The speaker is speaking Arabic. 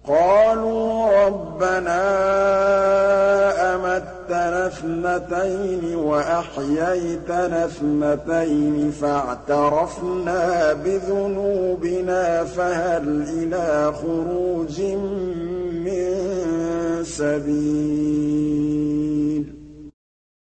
قَالُوا رَبَّنَا أَمَتَّنَا اثْنَتَيْنِ وَأَحْيَيْتَنَا اثْنَتَيْنِ فَاعْتَرَفْنَا بِذُنُوبِنَا فَهَلْ إِلَىٰ خُرُوجٍ مِّن سَبِيلٍ